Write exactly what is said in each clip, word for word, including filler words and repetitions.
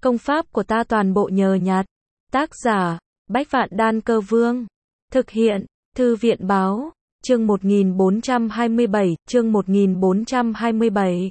Công pháp của ta toàn bộ nhờ nhặt. Tác giả, Bách Vạn Đan Cơ Vương. Thực hiện, Thư viện báo, chương một nghìn bốn trăm hai mươi bảy, chương một nghìn bốn trăm hai mươi bảy.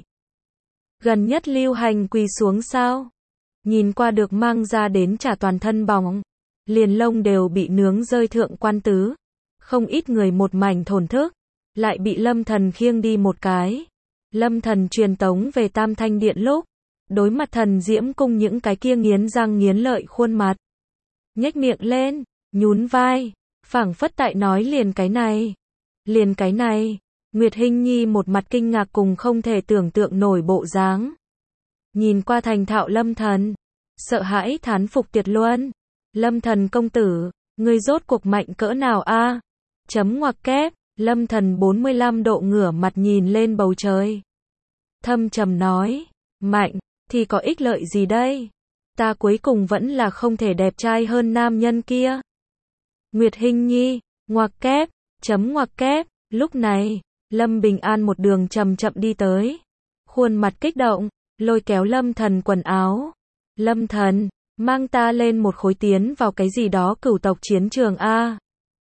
Gần nhất lưu hành quỳ xuống sao? Nhìn qua được mang ra đến trả toàn thân bỏng. Liền lông đều bị nướng rơi thượng quan tứ. Không ít người một mảnh thổn thức. Lại bị Lâm Thần khiêng đi một cái. Lâm Thần truyền tống về Tam Thanh Điện lúc. Đối mặt thần diễm cung những cái kia nghiến răng nghiến lợi khuôn mặt. Nhếch miệng lên, nhún vai, phảng phất tại nói liền cái này. Liền cái này, Nguyệt Hinh Nhi một mặt kinh ngạc cùng không thể tưởng tượng nổi bộ dáng. Nhìn qua thành thạo Lâm Thần, sợ hãi thán phục tuyệt luân. Lâm Thần công tử, ngươi rốt cuộc mạnh cỡ nào a? Chấm ngoặc kép, Lâm Thần bốn mươi lăm độ ngửa mặt nhìn lên bầu trời. Thâm trầm nói, mạnh, thì có ích lợi gì đây? Ta cuối cùng vẫn là không thể đẹp trai hơn nam nhân kia. Nguyệt Hinh Nhi, ngoặc kép, chấm ngoặc kép, lúc này, Lâm Bình An một đường chậm chậm đi tới. Khuôn mặt kích động, lôi kéo Lâm Thần quần áo. Lâm Thần, mang ta lên một khối tiến vào cái gì đó cửu tộc chiến trường a.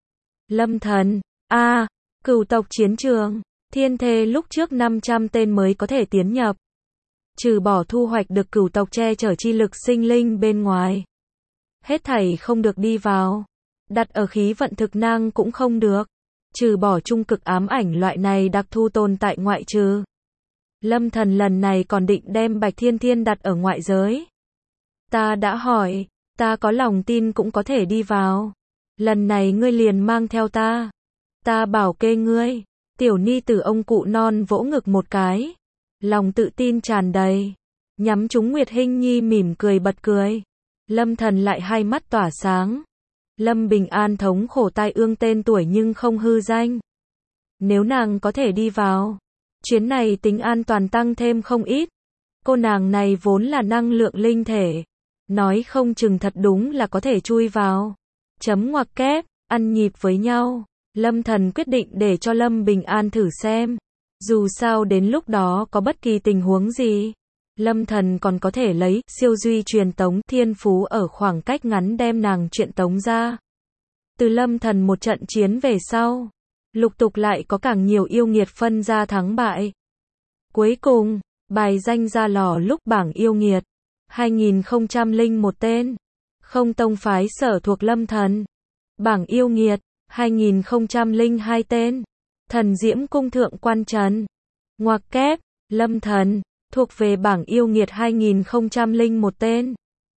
Lâm Thần, a, cửu tộc chiến trường, thiên thê lúc trước năm trăm tên mới có thể tiến nhập. Trừ bỏ thu hoạch được cửu tộc che chở chi lực sinh linh bên ngoài. Hết thảy không được đi vào. Đặt ở khí vận thực năng cũng không được. Trừ bỏ trung cực ám ảnh loại này đặc thu tồn tại ngoại trừ. Lâm Thần lần này còn định đem Bạch Thiên Thiên đặt ở ngoại giới. Ta đã hỏi, ta có lòng tin cũng có thể đi vào. Lần này ngươi liền mang theo ta. Ta bảo kê ngươi. Tiểu ni tử ông cụ non vỗ ngực một cái. Lòng tự tin tràn đầy. Nhắm trúng Nguyệt Hinh Nhi mỉm cười bật cười. Lâm Thần lại hai mắt tỏa sáng. Lâm Bình An thống khổ tai ương tên tuổi nhưng không hư danh. Nếu nàng có thể đi vào, chuyến này tính an toàn tăng thêm không ít. Cô nàng này vốn là năng lượng linh thể. Nói không chừng thật đúng là có thể chui vào. Chấm ngoặc kép, ăn nhịp với nhau. Lâm Thần quyết định để cho Lâm Bình An thử xem. Dù sao đến lúc đó có bất kỳ tình huống gì, Lâm Thần còn có thể lấy siêu duy truyền tống thiên phú ở khoảng cách ngắn đem nàng truyền tống ra. Từ Lâm Thần một trận chiến về sau, lục tục lại có càng nhiều yêu nghiệt phân ra thắng bại. Cuối cùng, bài danh ra lò lúc bảng yêu nghiệt, hai nghìn không trăm lẻ một tên, không tông phái sở thuộc Lâm Thần. Bảng yêu nghiệt, hai nghìn không trăm lẻ hai tên. Thần Diễm Cung Thượng Quan Trần. Ngoặc kép, Lâm Thần, thuộc về bảng yêu nghiệt hai nghìn không trăm lẻ một tên.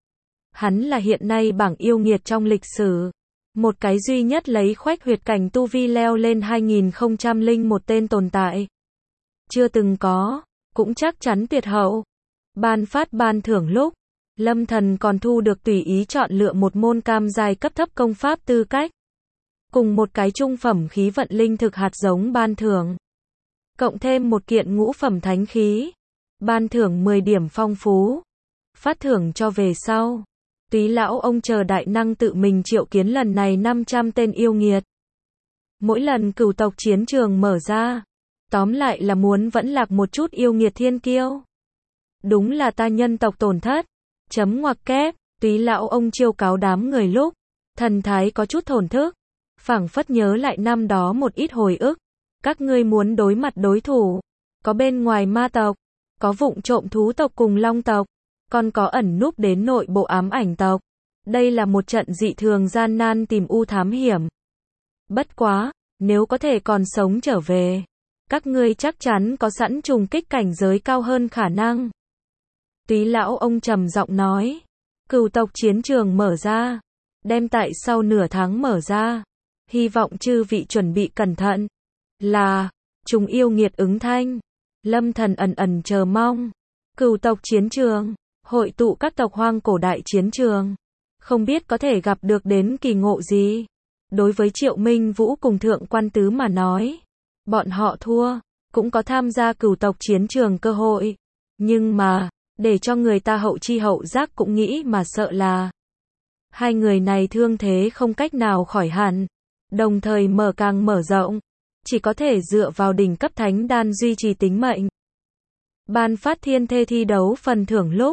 Hắn là hiện nay bảng yêu nghiệt trong lịch sử. Một cái duy nhất lấy khoách huyệt cảnh tu vi leo lên hai nghìn không trăm lẻ một tên tồn tại. Chưa từng có, cũng chắc chắn tuyệt hậu. Ban phát ban thưởng lúc, Lâm Thần còn thu được tùy ý chọn lựa một môn cam giai cấp thấp công pháp tư cách. Cùng một cái trung phẩm khí vận linh thực hạt giống ban thưởng. Cộng thêm một kiện ngũ phẩm thánh khí. Ban thưởng mười điểm phong phú. Phát thưởng cho về sau. Túy lão ông chờ đại năng tự mình triệu kiến lần này năm trăm tên yêu nghiệt. Mỗi lần cửu tộc chiến trường mở ra. Tóm lại là muốn vẫn lạc một chút yêu nghiệt thiên kiêu. Đúng là ta nhân tộc tổn thất. Chấm ngoặc kép, túy lão ông chiêu cáo đám người lúc. Thần thái có chút thổn thức. Phảng phất nhớ lại năm đó một ít hồi ức. Các ngươi muốn đối mặt đối thủ. Có bên ngoài ma tộc. Có vụng trộm thú tộc cùng long tộc. Còn có ẩn núp đến nội bộ ám ảnh tộc. Đây là một trận dị thường gian nan tìm u thám hiểm. Bất quá, nếu có thể còn sống trở về. Các ngươi chắc chắn có sẵn trùng kích cảnh giới cao hơn khả năng. Túy lão ông trầm giọng nói. Cửu tộc chiến trường mở ra. Đem tại sau nửa tháng mở ra. Hy vọng chư vị chuẩn bị cẩn thận. Là, trùng yêu nghiệt ứng thanh. Lâm Thần ẩn ẩn chờ mong. Cửu tộc chiến trường, hội tụ các tộc hoang cổ đại chiến trường. Không biết có thể gặp được đến kỳ ngộ gì. Đối với Triệu Minh Vũ cùng Thượng Quan Tứ mà nói. Bọn họ thua, cũng có tham gia cửu tộc chiến trường cơ hội. Nhưng mà, để cho người ta hậu chi hậu giác cũng nghĩ mà sợ là. Hai người này thương thế không cách nào khỏi hẳn. Đồng thời mở càng mở rộng, chỉ có thể dựa vào đỉnh cấp thánh đan duy trì tính mệnh. Ban phát thiên thê thi đấu phần thưởng lúc,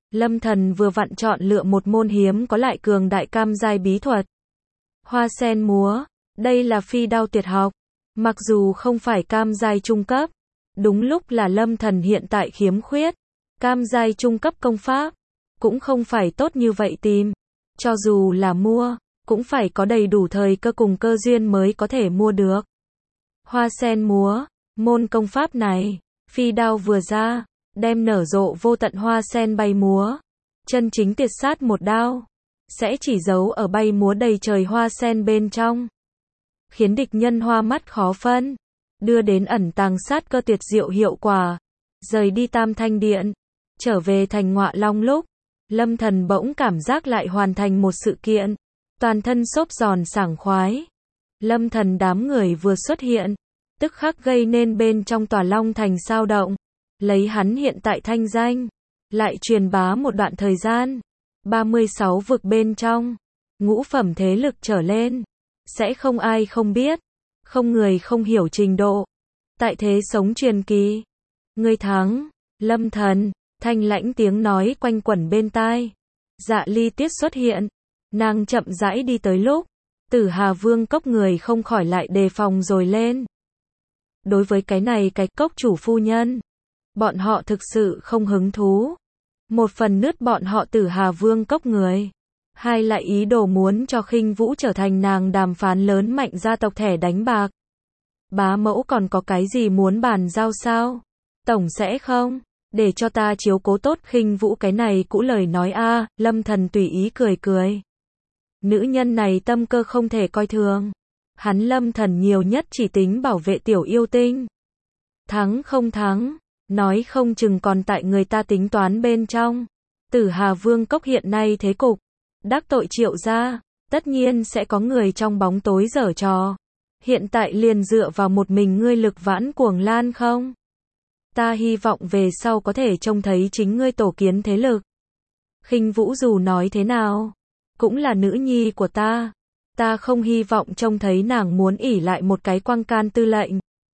Lâm Thần vừa vặn chọn lựa một môn hiếm có lại cường đại cam giai bí thuật. Hoa sen múa, đây là phi đao tuyệt học, mặc dù không phải cam giai trung cấp, đúng lúc là Lâm Thần hiện tại khiếm khuyết, cam giai trung cấp công pháp, cũng không phải tốt như vậy tìm, cho dù là mua, cũng phải có đầy đủ thời cơ cùng cơ duyên mới có thể mua được. Hoa sen múa, môn công pháp này, phi đao vừa ra, đem nở rộ vô tận hoa sen bay múa, chân chính tiệt sát một đao, sẽ chỉ giấu ở bay múa đầy trời hoa sen bên trong, khiến địch nhân hoa mắt khó phân, đưa đến ẩn tàng sát cơ tuyệt diệu hiệu quả. Rời đi Tam Thanh Điện, trở về thành Ngọa Long lúc, Lâm Thần bỗng cảm giác lại hoàn thành một sự kiện, toàn thân xốp giòn sảng khoái. Lâm Thần đám người vừa xuất hiện, tức khắc gây nên bên trong tòa Long Thành sao động, lấy hắn hiện tại thanh danh, lại truyền bá một đoạn thời gian, ba mươi sáu vực bên trong, ngũ phẩm thế lực trở lên, sẽ không ai không biết, không người không hiểu trình độ. Tại thế sống truyền kỳ, ngươi thắng, Lâm Thần, thanh lãnh tiếng nói quanh quẩn bên tai. Dạ Ly Tiết xuất hiện, nàng chậm rãi đi tới lúc, Tử Hà Vương cốc người không khỏi lại đề phòng rồi lên. Đối với cái này cái cốc chủ phu nhân, bọn họ thực sự không hứng thú. Một phần nứt bọn họ Tử Hà Vương cốc người, hai lại ý đồ muốn cho Khinh Vũ trở thành nàng đàm phán lớn mạnh gia tộc thẻ đánh bạc. Bá mẫu còn có cái gì muốn bàn giao sao? Tổng sẽ không để cho ta chiếu cố tốt Khinh Vũ cái này cũ lời nói a. À, Lâm Thần tùy ý cười cười. Nữ nhân này tâm cơ không thể coi thường. Hắn Lâm Thần nhiều nhất chỉ tính bảo vệ tiểu yêu tinh. Thắng không thắng, nói không chừng còn tại người ta tính toán bên trong. Tử Hà Vương cốc hiện nay thế cục, đắc tội Triệu gia, tất nhiên sẽ có người trong bóng tối giở trò. Hiện tại liền dựa vào một mình ngươi lực vãn cuồng lan không? Ta hy vọng về sau có thể trông thấy chính ngươi tổ kiến thế lực. Khinh Vũ dù nói thế nào, cũng là nữ nhi của ta. Ta không hy vọng trông thấy nàng muốn ỷ lại một cái quang can tư lệnh.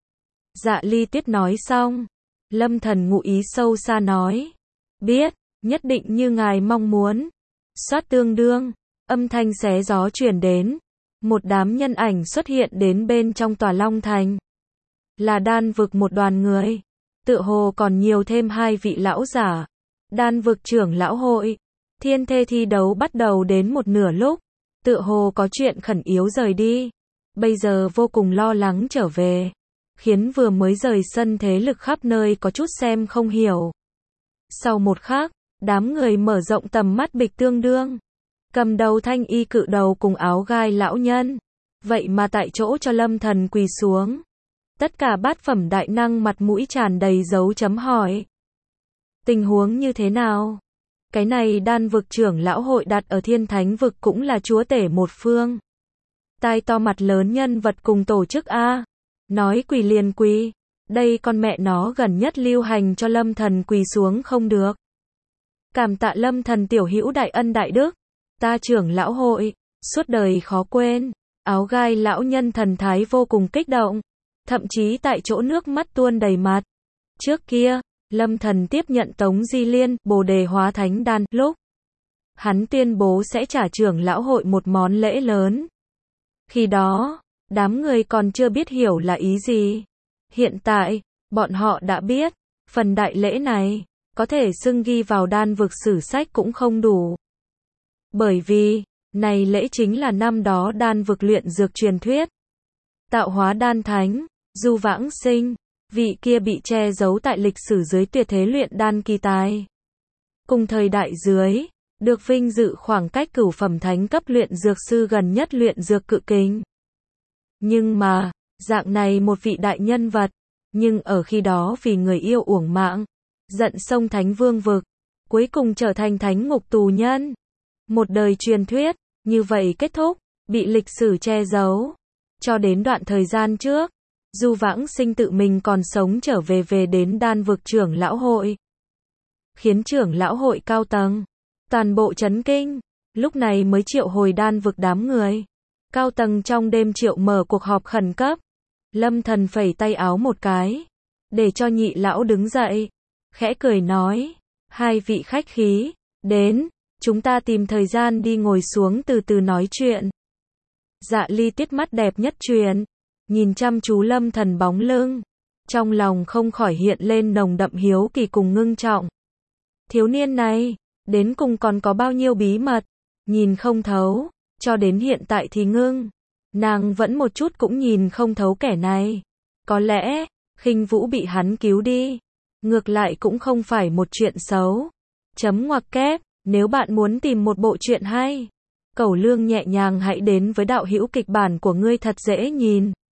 Dạ Ly Tiết nói xong, Lâm Thần ngụ ý sâu xa nói. Biết, nhất định như ngài mong muốn. Xoát tương đương, âm thanh xé gió truyền đến. Một đám nhân ảnh xuất hiện đến bên trong tòa Long Thành. Là đan vực một đoàn người. Tựa hồ còn nhiều thêm hai vị lão giả. Đan vực trưởng lão hội. Thiên thê thi đấu bắt đầu đến một nửa lúc. Tựa hồ có chuyện khẩn yếu rời đi. Bây giờ vô cùng lo lắng trở về. Khiến vừa mới rời sân thế lực khắp nơi có chút xem không hiểu. Sau một khắc, đám người mở rộng tầm mắt bịch tương đương. Cầm đầu thanh y cự đầu cùng áo gai lão nhân. Vậy mà tại chỗ cho Lâm Thần quỳ xuống. Tất cả bát phẩm đại năng mặt mũi tràn đầy dấu chấm hỏi. Tình huống như thế nào? Cái này đan vực trưởng lão hội đặt ở thiên thánh vực cũng là chúa tể một phương. Tai to mặt lớn nhân vật cùng tổ chức A. Nói quỳ liền quỳ. Đây con mẹ nó gần nhất lưu hành cho Lâm Thần quỳ xuống không được. Cảm tạ Lâm Thần tiểu hữu đại ân đại đức. Ta trưởng lão hội, suốt đời khó quên. Áo gai lão nhân thần thái vô cùng kích động. Thậm chí tại chỗ nước mắt tuôn đầy mặt. Trước kia, Lâm Thần tiếp nhận Tống Di Liên, Bồ Đề Hóa Thánh Đan, lúc hắn tuyên bố sẽ trả trưởng lão hội một món lễ lớn. Khi đó, đám người còn chưa biết hiểu là ý gì. Hiện tại, bọn họ đã biết, phần đại lễ này, có thể xưng ghi vào đan vực sử sách cũng không đủ. Bởi vì, này lễ chính là năm đó đan vực luyện dược truyền thuyết. Tạo hóa đan thánh, Du Vãng Sinh, vị kia bị che giấu tại lịch sử dưới tuyệt thế luyện đan kỳ tài. Cùng thời đại dưới, được vinh dự khoảng cách cửu phẩm thánh cấp luyện dược sư gần nhất luyện dược cự kình. Nhưng mà, dạng này một vị đại nhân vật, nhưng ở khi đó vì người yêu uổng mạng, giận sông Thánh Vương vực, cuối cùng trở thành thánh ngục tù nhân. Một đời truyền thuyết, như vậy kết thúc, bị lịch sử che giấu. Cho đến đoạn thời gian trước, Du Vãng Sinh tự mình còn sống trở về về đến đan vực trưởng lão hội. Khiến trưởng lão hội cao tầng, toàn bộ chấn kinh, lúc này mới triệu hồi đan vực đám người. Cao tầng trong đêm triệu mở cuộc họp khẩn cấp. Lâm Thần phẩy tay áo một cái, để cho nhị lão đứng dậy, khẽ cười nói, hai vị khách khí, Đến, chúng ta tìm thời gian đi ngồi xuống từ từ nói chuyện. Dạ Ly Tuyết mắt đẹp nhất truyền, nhìn chăm chú Lâm Thần bóng lưng, trong lòng không khỏi hiện lên nồng đậm hiếu kỳ cùng ngưng trọng. Thiếu niên này, đến cùng còn có bao nhiêu bí mật, nhìn không thấu, cho đến hiện tại thì ngưng. Nàng vẫn một chút cũng nhìn không thấu kẻ này. Có lẽ, Khinh Vũ bị hắn cứu đi, ngược lại cũng không phải một chuyện xấu. Chấm ngoặc kép, nếu bạn muốn tìm một bộ truyện hay, Cẩu Lương nhẹ nhàng hãy đến với đạo hữu kịch bản của ngươi thật dễ nhìn.